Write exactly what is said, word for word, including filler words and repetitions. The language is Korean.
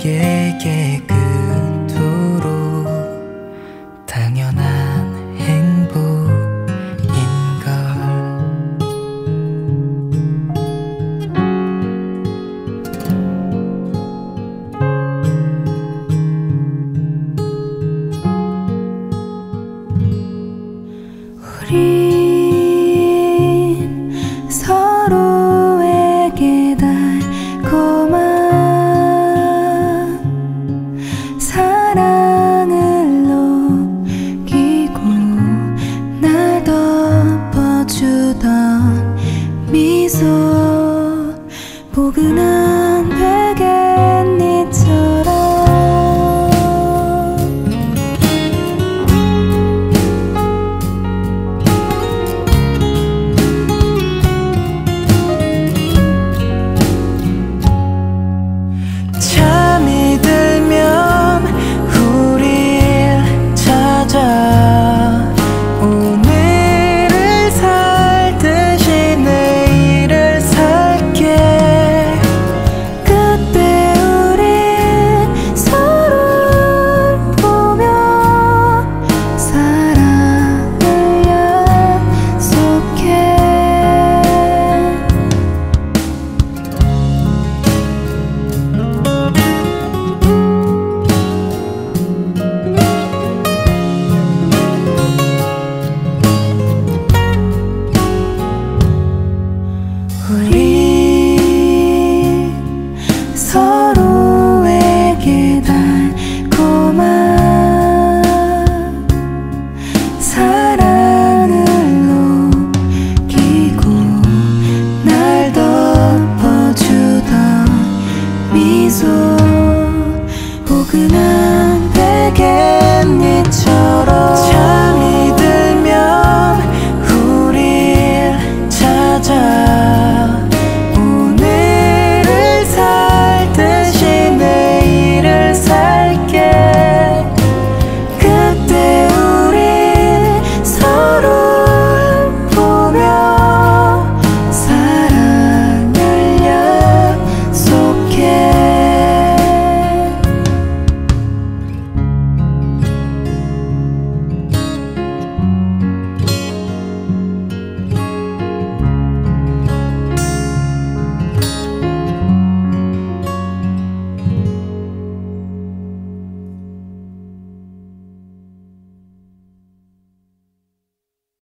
우리에게 그토록 당연한 행복인걸. 우린 서로에게 달콤한 사랑을 녹이고 날 덮어주던 미소, 포근한 베갯잎처럼 잠이 들면 우릴 찾아 오늘을 살듯이 내일을 살게. 그때 우린 서로를 보며 사랑을 약속해. 우리 서로에게 달콤한 사랑을 녹이고 날 덮어주던 미소,